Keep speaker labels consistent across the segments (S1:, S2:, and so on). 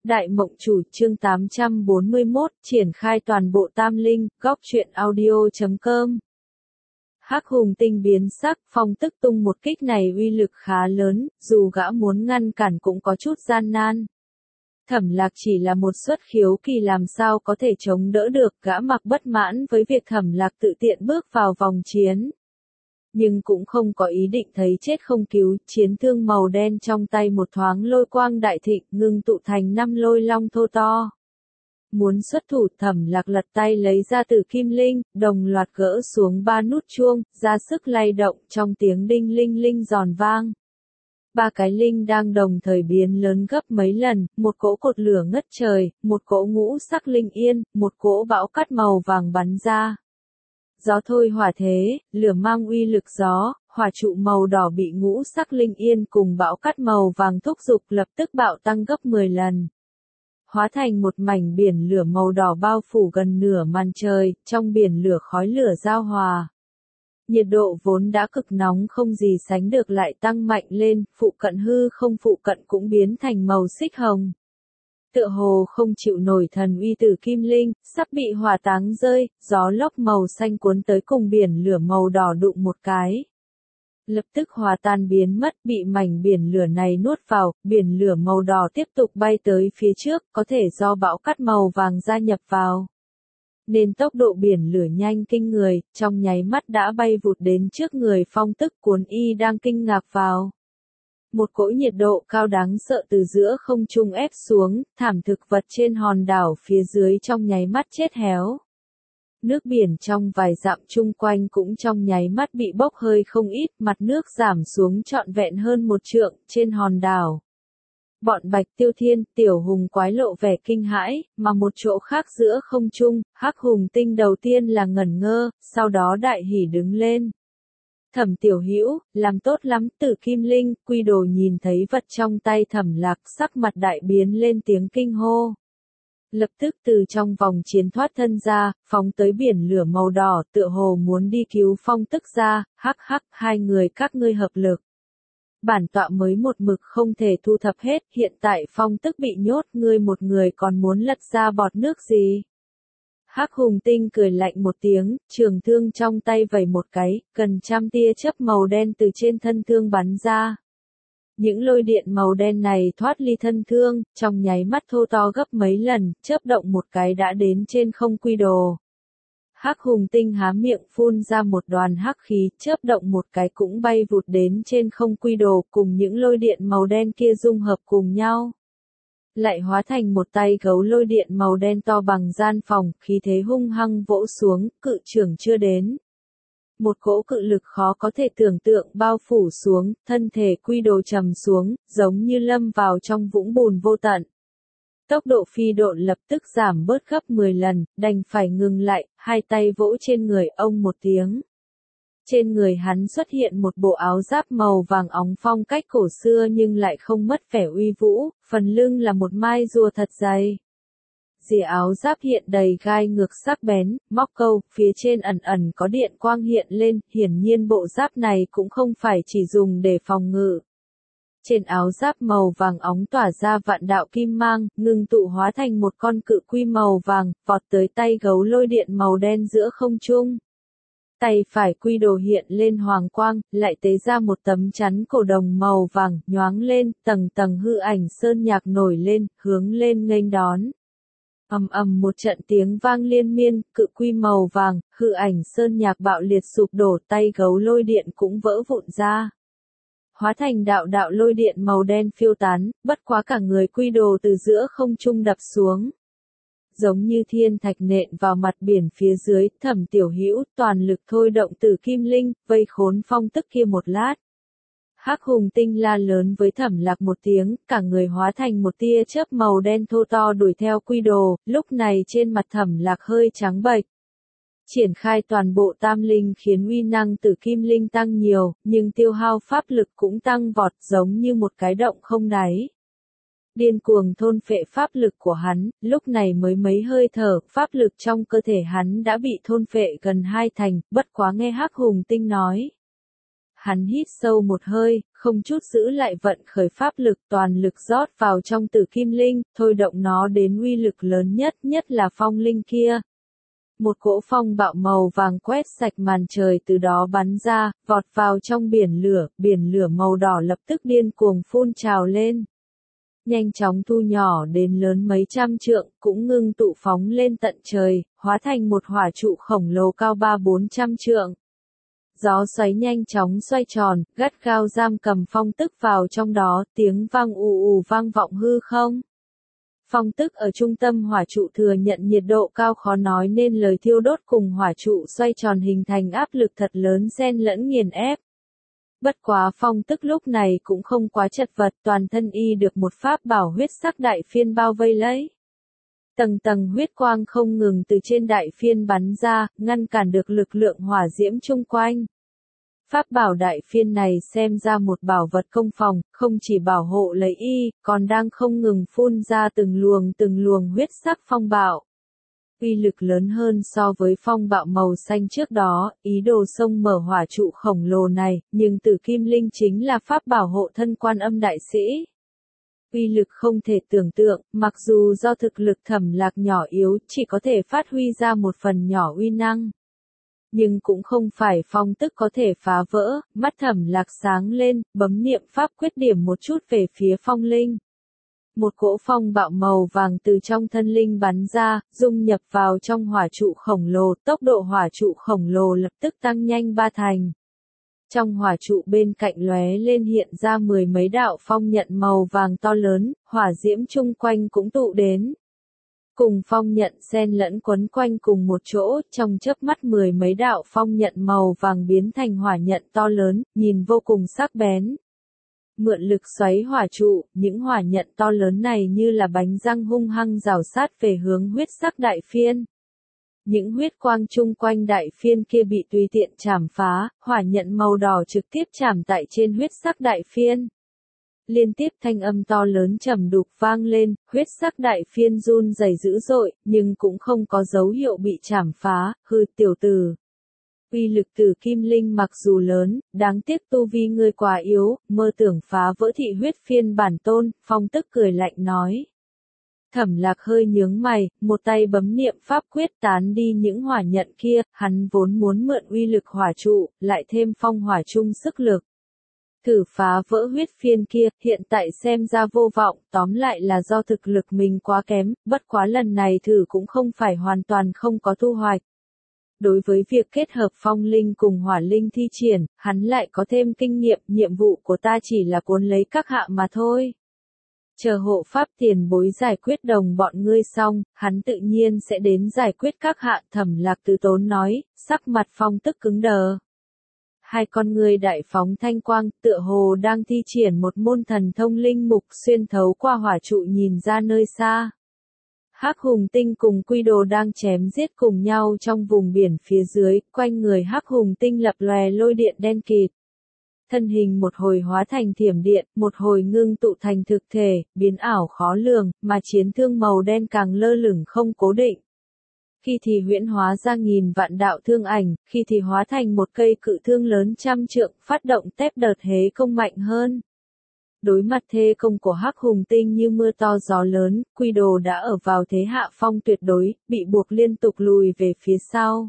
S1: Đại Mộng Chủ chương 841 triển khai toàn bộ tam linh, góc truyện audio.com. Hắc Hùng Tinh biến sắc, Phong Tức tung một kích này uy lực khá lớn, dù gã muốn ngăn cản cũng có chút gian nan. Thẩm Lạc chỉ là một xuất khiếu kỳ làm sao có thể chống đỡ được, gã mặc bất mãn với việc Thẩm Lạc tự tiện bước vào vòng chiến. Nhưng cũng không có ý định thấy chết không cứu, chiến thương màu đen trong tay một thoáng lôi quang đại thịnh, ngưng tụ thành 5 lôi long thô to. Muốn xuất thủ, Thẩm Lạc lật tay lấy ra Tử Kim Linh, đồng loạt gỡ xuống 3 nút chuông, ra sức lay động trong tiếng đinh linh linh giòn vang. 3 cái linh đang đồng thời biến lớn gấp mấy lần, một cỗ cột lửa ngất trời, một cỗ ngũ sắc linh yên, một cỗ bão cát màu vàng bắn ra. Gió thôi hỏa thế, lửa mang uy lực gió, hỏa trụ màu đỏ bị ngũ sắc linh yên cùng bão cát màu vàng thúc giục lập tức bạo tăng gấp 10 lần. Hóa thành một mảnh biển lửa màu đỏ bao phủ gần nửa màn trời, trong biển lửa khói lửa giao hòa. Nhiệt độ vốn đã cực nóng không gì sánh được lại tăng mạnh lên, phụ cận hư không phụ cận cũng biến thành màu xích hồng. Tựa hồ không chịu nổi thần uy Tử Kim Linh, sắp bị hỏa táng rơi, gió lốc màu xanh cuốn tới cùng biển lửa màu đỏ đụng một cái. Lập tức hòa tan biến mất, bị mảnh biển lửa này nuốt vào, biển lửa màu đỏ tiếp tục bay tới phía trước, có thể do bão cát màu vàng gia nhập vào. Nên tốc độ biển lửa nhanh kinh người, trong nháy mắt đã bay vụt đến trước người Phong Tức cuốn y đang kinh ngạc vào. Một cỗ nhiệt độ cao đáng sợ từ giữa không trung ép xuống, thảm thực vật trên hòn đảo phía dưới trong nháy mắt chết héo. Nước biển trong vài dặm chung quanh cũng trong nháy mắt bị bốc hơi không ít, mặt nước giảm xuống trọn vẹn hơn 1 trượng trên hòn đảo. Bọn Bạch Tiêu Thiên, Tiểu Hùng quái lộ vẻ kinh hãi, mà một chỗ khác giữa không trung, Hắc Hùng Tinh đầu tiên là ngẩn ngơ, sau đó đại hỉ đứng lên. Thẩm Tiểu Hữu, làm tốt lắm, Tử Kim Linh, Quy Đồ nhìn thấy vật trong tay Thẩm Lạc, sắc mặt đại biến lên tiếng kinh hô. Lập tức từ trong vòng chiến thoát thân ra, phóng tới biển lửa màu đỏ, tựa hồ muốn đi cứu Phong Tức ra, hắc hắc, hai người các ngươi hợp lực. Bản tọa mới một mực không thể thu thập hết, hiện tại Phong Tức bị nhốt, ngươi một người còn muốn lật ra bọt nước gì? Hắc Hùng Tinh cười lạnh một tiếng, trường thương trong tay vẩy một cái, gần trăm tia chớp màu đen từ trên thân thương bắn ra. Những lôi điện màu đen này thoát ly thân thương, trong nháy mắt thô to gấp mấy lần, chớp động một cái đã đến trên không Quy Đồ. Hắc Hùng Tinh há miệng phun ra một đoàn hắc khí, chớp động một cái cũng bay vụt đến trên không Quy Đồ, cùng những lôi điện màu đen kia dung hợp cùng nhau. Lại hóa thành một tay gấu lôi điện màu đen to bằng gian phòng, khí thế hung hăng vỗ xuống, cự trưởng chưa đến. Một cỗ cự lực khó có thể tưởng tượng bao phủ xuống, thân thể Quy Đồ trầm xuống, giống như lâm vào trong vũng bùn vô tận. Tốc độ phi độn lập tức giảm bớt gấp 10 lần, đành phải ngừng lại, hai tay vỗ trên người ông một tiếng. Trên người hắn xuất hiện một bộ áo giáp màu vàng óng phong cách cổ xưa nhưng lại không mất vẻ uy vũ, phần lưng là một mai rùa thật dày. Rìa áo giáp hiện đầy gai ngược sắc bén, móc câu, phía trên ẩn ẩn có điện quang hiện lên, hiển nhiên bộ giáp này cũng không phải chỉ dùng để phòng ngự. Trên áo giáp màu vàng óng tỏa ra vạn đạo kim mang, ngưng tụ hóa thành một con cự quy màu vàng, vọt tới tay gấu lôi điện màu đen giữa không trung. Tay phải Quy Đồ hiện lên hoàng quang, lại tế ra một tấm chắn cổ đồng màu vàng, nhoáng lên, tầng tầng hư ảnh sơn nhạc nổi lên, hướng lên nghênh đón. Ầm ầm một trận tiếng vang liên miên, cự quy màu vàng, hư ảnh sơn nhạc bạo liệt sụp đổ, tay gấu lôi điện cũng vỡ vụn ra. Hóa thành đạo đạo lôi điện màu đen phiêu tán, bất quá cả người Quy Đồ từ giữa không trung đập xuống. Giống như thiên thạch nện vào mặt biển phía dưới, Thẩm Tiểu Hữu toàn lực thôi động Tử Kim Linh, vây khốn Phong Tức kia một lát. Hắc Hùng Tinh la lớn với Thẩm Lạc một tiếng, cả người hóa thành một tia chớp màu đen thô to đuổi theo Quy Đồ, lúc này trên mặt Thẩm Lạc hơi trắng bệch. Triển khai toàn bộ tam linh khiến uy năng Tử Kim Linh tăng nhiều, nhưng tiêu hao pháp lực cũng tăng vọt giống như một cái động không đáy. Điên cuồng thôn phệ pháp lực của hắn, lúc này mới mấy hơi thở, pháp lực trong cơ thể hắn đã bị thôn phệ gần 2 thành, bất quá nghe Hắc Hùng Tinh nói. hắn hít sâu một hơi, không chút giữ lại vận khởi pháp lực toàn lực rót vào trong tử kim linh, thôi động nó đến uy lực lớn nhất, nhất là phong linh kia. Một cỗ phong bạo màu vàng quét sạch màn trời từ đó bắn ra, vọt vào trong biển lửa màu đỏ lập tức điên cuồng phun trào lên. Nhanh chóng thu nhỏ đến lớn mấy trăm trượng, cũng ngưng tụ phóng lên tận trời, hóa thành một hỏa trụ khổng lồ cao 300-400 trượng. Gió xoáy nhanh chóng xoay tròn, gắt gao giam cầm phong tức vào trong đó, tiếng vang ù vang vọng hư không. Phong tức ở trung tâm hỏa trụ thừa nhận nhiệt độ cao khó nói nên lời thiêu đốt cùng hỏa trụ xoay tròn hình thành áp lực thật lớn xen lẫn nghiền ép. Bất quá phong tức lúc này cũng không quá chật vật, toàn thân y được một pháp bảo huyết sắc đại phiên bao vây lấy. Tầng tầng huyết quang không ngừng từ trên đại phiên bắn ra, ngăn cản được lực lượng hỏa diễm chung quanh. Pháp bảo đại phiên này xem ra một bảo vật công phòng, không chỉ bảo hộ lấy y, còn đang không ngừng phun ra từng luồng huyết sắc phong bạo. Uy lực lớn hơn so với phong bạo màu xanh trước đó, ý đồ xông mở hỏa trụ khổng lồ này, nhưng tử kim linh chính là pháp bảo hộ thân Quan Âm đại sĩ. Uy lực không thể tưởng tượng, mặc dù do thực lực Thẩm Lạc nhỏ yếu chỉ có thể phát huy ra một phần nhỏ uy năng. Nhưng cũng không phải phong tức có thể phá vỡ, mắt Thẩm Lạc sáng lên, bấm niệm pháp quyết điểm một chút về phía phong linh. Một cỗ phong bạo màu vàng từ trong thân linh bắn ra, dung nhập vào trong hỏa trụ khổng lồ, tốc độ hỏa trụ khổng lồ lập tức tăng nhanh 3 thành. Trong hỏa trụ bên cạnh lóe lên hiện ra 10 mấy đạo phong nhận màu vàng to lớn, hỏa diễm chung quanh cũng tụ đến. Cùng phong nhận xen lẫn quấn quanh cùng một chỗ, trong chớp mắt 10 mấy đạo phong nhận màu vàng biến thành hỏa nhận to lớn, nhìn vô cùng sắc bén. Mượn lực xoáy hỏa trụ, những hỏa nhận to lớn này như là bánh răng hung hăng rào sát về hướng huyết sắc đại phiên. Những huyết quang chung quanh đại phiên kia bị tùy tiện chảm phá, hỏa nhận màu đỏ trực tiếp chảm tại trên huyết sắc đại phiên. Liên tiếp thanh âm to lớn trầm đục vang lên, huyết sắc đại phiên run rẩy dữ dội, nhưng cũng không có dấu hiệu bị chảm phá, hư tiểu tử. Uy lực tử kim linh mặc dù lớn, đáng tiếc tu vi ngươi quá yếu, mơ tưởng phá vỡ thị huyết phiên bản tôn, phong tức cười lạnh nói. Thẩm Lạc hơi nhướng mày, một tay bấm niệm pháp quyết tán đi những hỏa nhận kia, hắn vốn muốn mượn uy lực hỏa trụ, lại thêm phong hỏa chung sức lực. Thử phá vỡ huyết phiên kia, hiện tại xem ra vô vọng, tóm lại là do thực lực mình quá kém, bất quá lần này thử cũng không phải hoàn toàn không có thu hoạch. Đối với việc kết hợp phong linh cùng hỏa linh thi triển, hắn lại có thêm kinh nghiệm, nhiệm vụ của ta chỉ là cuốn lấy các hạ mà thôi. Chờ hộ pháp tiền bối giải quyết đồng bọn ngươi xong, hắn tự nhiên sẽ đến giải quyết các hạ. Thẩm Lạc từ tốn nói, sắc mặt phong tức cứng đờ. Hai con người đại phóng thanh quang, tựa hồ đang thi triển một môn thần thông linh mục xuyên thấu qua hỏa trụ nhìn ra nơi xa. Hắc Hùng Tinh cùng Quy Đồ đang chém giết cùng nhau trong vùng biển phía dưới, quanh người Hắc Hùng Tinh lập lòe lôi điện đen kịt. Thân hình một hồi hóa thành thiểm điện, một hồi ngưng tụ thành thực thể, biến ảo khó lường, mà chiến thương màu đen càng lơ lửng không cố định. Khi thì huyễn hóa ra nghìn vạn đạo thương ảnh, khi thì hóa thành một cây cự thương lớn trăm trượng, phát động tép đợt hế công mạnh hơn. Đối mặt thê công của Hắc Hùng Tinh như mưa to gió lớn, Quy Đồ đã ở vào thế hạ phong tuyệt đối, bị buộc liên tục lùi về phía sau.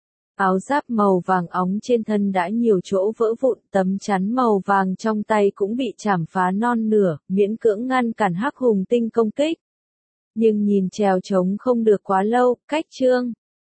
S1: Áo giáp màu vàng óng trên thân đã nhiều chỗ vỡ vụn, tấm chắn màu vàng trong tay cũng bị chảm phá non nửa, miễn cưỡng ngăn cản Hắc Hùng Tinh công kích. Nhưng nhìn trèo trống không được quá lâu, cách chương